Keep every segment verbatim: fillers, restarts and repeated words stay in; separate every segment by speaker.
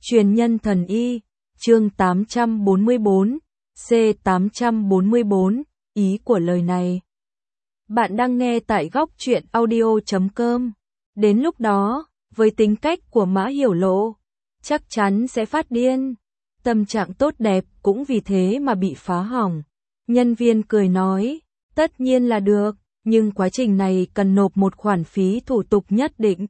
Speaker 1: Truyền nhân thần y, chương tám trăm bốn mươi bốn, C tám trăm bốn mươi bốn, ý của lời này. Bạn đang nghe tại góc truyện audio chấm com. Đến lúc đó, với tính cách của Mã Hiểu Lộ, chắc chắn sẽ phát điên. Tâm trạng tốt đẹp cũng vì thế mà bị phá hỏng. Nhân viên cười nói, tất nhiên là được, nhưng quá trình này cần nộp một khoản phí thủ tục nhất định.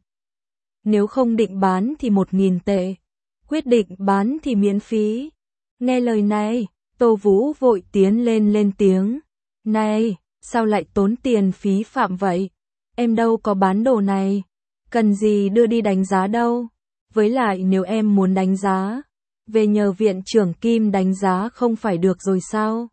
Speaker 1: Nếu không định bán thì một nghìn tệ, quyết định bán thì miễn phí. Nghe lời này, Tô Vũ vội tiến lên lên tiếng. Này, sao lại tốn tiền phí phạm vậy? Em đâu có bán đồ này, cần gì đưa đi đánh giá đâu. Với lại nếu em muốn đánh giá, về nhờ viện trưởng Kim đánh giá không phải được rồi sao?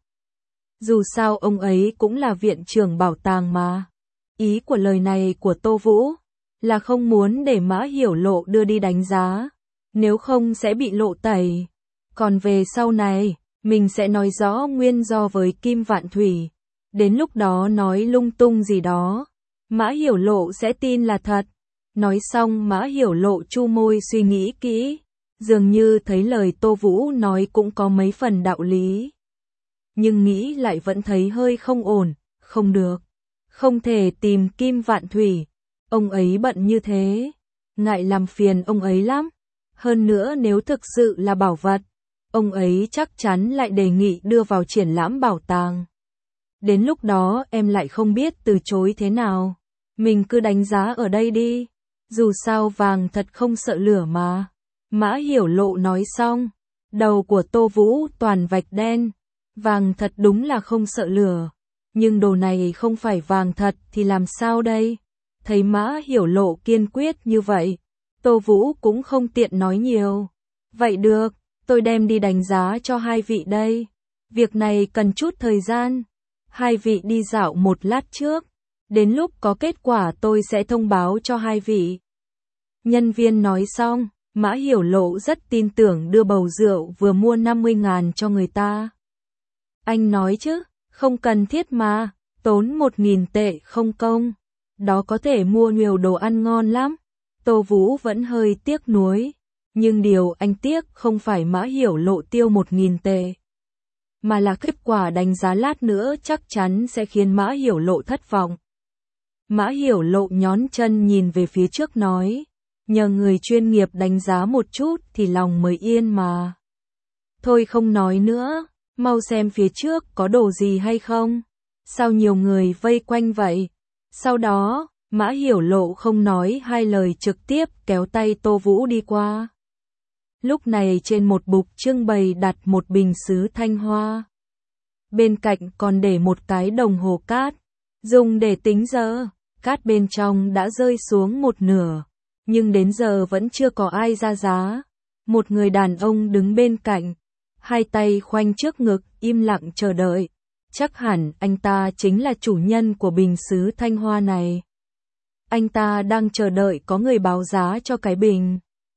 Speaker 1: Dù sao ông ấy cũng là viện trưởng bảo tàng mà. Ý của lời này của Tô Vũ là không muốn để Mã Hiểu Lộ đưa đi đánh giá, nếu không sẽ bị lộ tẩy. Còn về sau này, mình sẽ nói rõ nguyên do với Kim Vạn Thủy. Đến lúc đó nói lung tung gì đó, Mã Hiểu Lộ sẽ tin là thật. Nói xong Mã Hiểu Lộ chu môi suy nghĩ kỹ, dường như thấy lời Tô Vũ nói cũng có mấy phần đạo lý. Nhưng nghĩ lại vẫn thấy hơi không ổn, không được. Không thể tìm Kim Vạn Thủy, ông ấy bận như thế, ngại làm phiền ông ấy lắm. Hơn nữa nếu thực sự là bảo vật, ông ấy chắc chắn lại đề nghị đưa vào triển lãm bảo tàng. Đến lúc đó em lại không biết từ chối thế nào. Mình cứ đánh giá ở đây đi, dù sao vàng thật không sợ lửa mà. Mã Hiểu Lộ nói xong, đầu của Tô Vũ toàn vạch đen. Vàng thật đúng là không sợ lửa, nhưng đồ này không phải vàng thật thì làm sao đây? Thấy Mã Hiểu Lộ kiên quyết như vậy, Tô Vũ cũng không tiện nói nhiều. Vậy được, tôi đem đi đánh giá cho hai vị đây. Việc này cần chút thời gian. Hai vị đi dạo một lát trước, đến lúc có kết quả tôi sẽ thông báo cho hai vị. Nhân viên nói xong, Mã Hiểu Lộ rất tin tưởng đưa bầu rượu vừa mua năm mươi ngàn cho người ta. Anh nói chứ, không cần thiết mà, tốn một nghìn tệ không công. Đó có thể mua nhiều đồ ăn ngon lắm. Tô Vũ vẫn hơi tiếc nuối, nhưng điều anh tiếc không phải Mã Hiểu Lộ tiêu một nghìn tệ, mà là kết quả đánh giá lát nữa chắc chắn sẽ khiến Mã Hiểu Lộ thất vọng. Mã Hiểu Lộ nhón chân nhìn về phía trước nói, nhờ người chuyên nghiệp đánh giá một chút thì lòng mới yên mà. Thôi không nói nữa, mau xem phía trước có đồ gì hay không. Sao nhiều người vây quanh vậy? Sau đó, Mã Hiểu Lộ không nói hai lời trực tiếp kéo tay Tô Vũ đi qua. Lúc này trên một bục trưng bày đặt một bình sứ thanh hoa. Bên cạnh còn để một cái đồng hồ cát, dùng để tính giờ. Cát bên trong đã rơi xuống một nửa, nhưng đến giờ vẫn chưa có ai ra giá. Một người đàn ông đứng bên cạnh, hai tay khoanh trước ngực, im lặng chờ đợi. Chắc hẳn anh ta chính là chủ nhân của bình sứ thanh hoa này. Anh ta đang chờ đợi có người báo giá cho cái bình.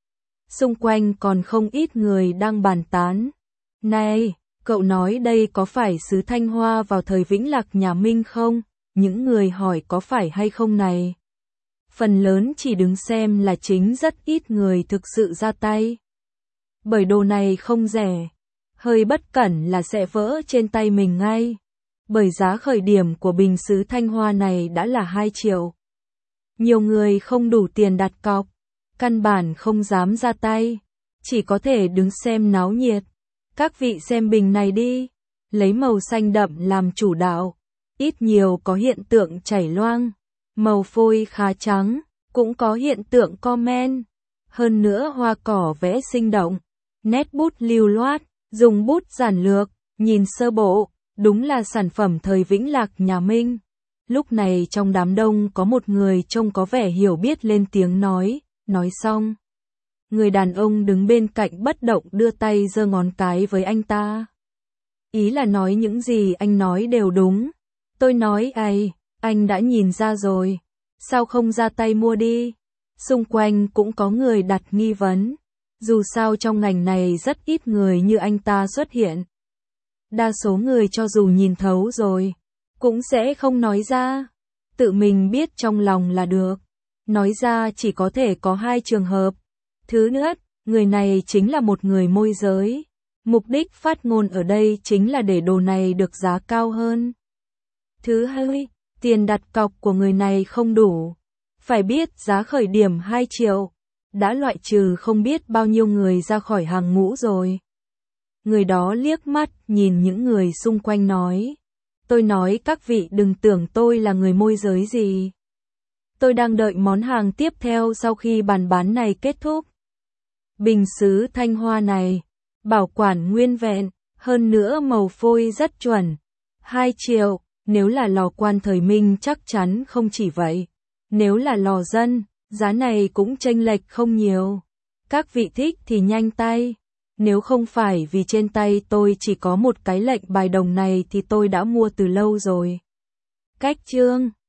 Speaker 1: Xung quanh còn không ít người đang bàn tán. Này, cậu nói đây có phải sứ thanh hoa vào thời Vĩnh Lạc nhà Minh không? Những người hỏi có phải hay không này. Phần lớn chỉ đứng xem là chính, rất ít người thực sự ra tay. Bởi đồ này không rẻ, hơi bất cẩn là sẽ vỡ trên tay mình ngay. Bởi giá khởi điểm của bình sứ thanh hoa này đã là hai triệu. Nhiều người không đủ tiền đặt cọc, căn bản không dám ra tay, chỉ có thể đứng xem náo nhiệt. Các vị xem bình này đi, lấy màu xanh đậm làm chủ đạo, ít nhiều có hiện tượng chảy loang, màu phôi khá trắng, cũng có hiện tượng comment. Hơn nữa hoa cỏ vẽ sinh động, nét bút lưu loát, dùng bút giản lược, nhìn sơ bộ, đúng là sản phẩm thời Vĩnh Lạc nhà Minh. Lúc này trong đám đông có một người trông có vẻ hiểu biết lên tiếng nói, nói xong. Người đàn ông đứng bên cạnh bất động đưa tay giơ ngón cái với anh ta. Ý là nói những gì anh nói đều đúng. Tôi nói ai, anh đã nhìn ra rồi, sao không ra tay mua đi? Xung quanh cũng có người đặt nghi vấn, dù sao trong ngành này rất ít người như anh ta xuất hiện. Đa số người cho dù nhìn thấu rồi, cũng sẽ không nói ra, tự mình biết trong lòng là được. Nói ra chỉ có thể có hai trường hợp. Thứ nhất, Người này chính là một người môi giới. Mục đích phát ngôn ở đây chính là để đồ này được giá cao hơn. Thứ hai, tiền đặt cọc của người này không đủ. Phải biết giá khởi điểm hai triệu, đã loại trừ không biết bao nhiêu người ra khỏi hàng ngũ rồi. Người đó liếc mắt nhìn những người xung quanh nói. Tôi nói các vị đừng tưởng tôi là người môi giới gì. Tôi đang đợi món hàng tiếp theo sau khi bàn bán này kết thúc. Bình sứ thanh hoa này, bảo quản nguyên vẹn, hơn nữa màu phôi rất chuẩn. hai triệu, nếu là lò quan thời Minh chắc chắn không chỉ vậy. Nếu là lò dân, giá này cũng chênh lệch không nhiều. Các vị thích thì nhanh tay. Nếu không phải vì trên tay tôi chỉ có một cái lệnh bài đồng này thì tôi đã mua từ lâu rồi. Cách chương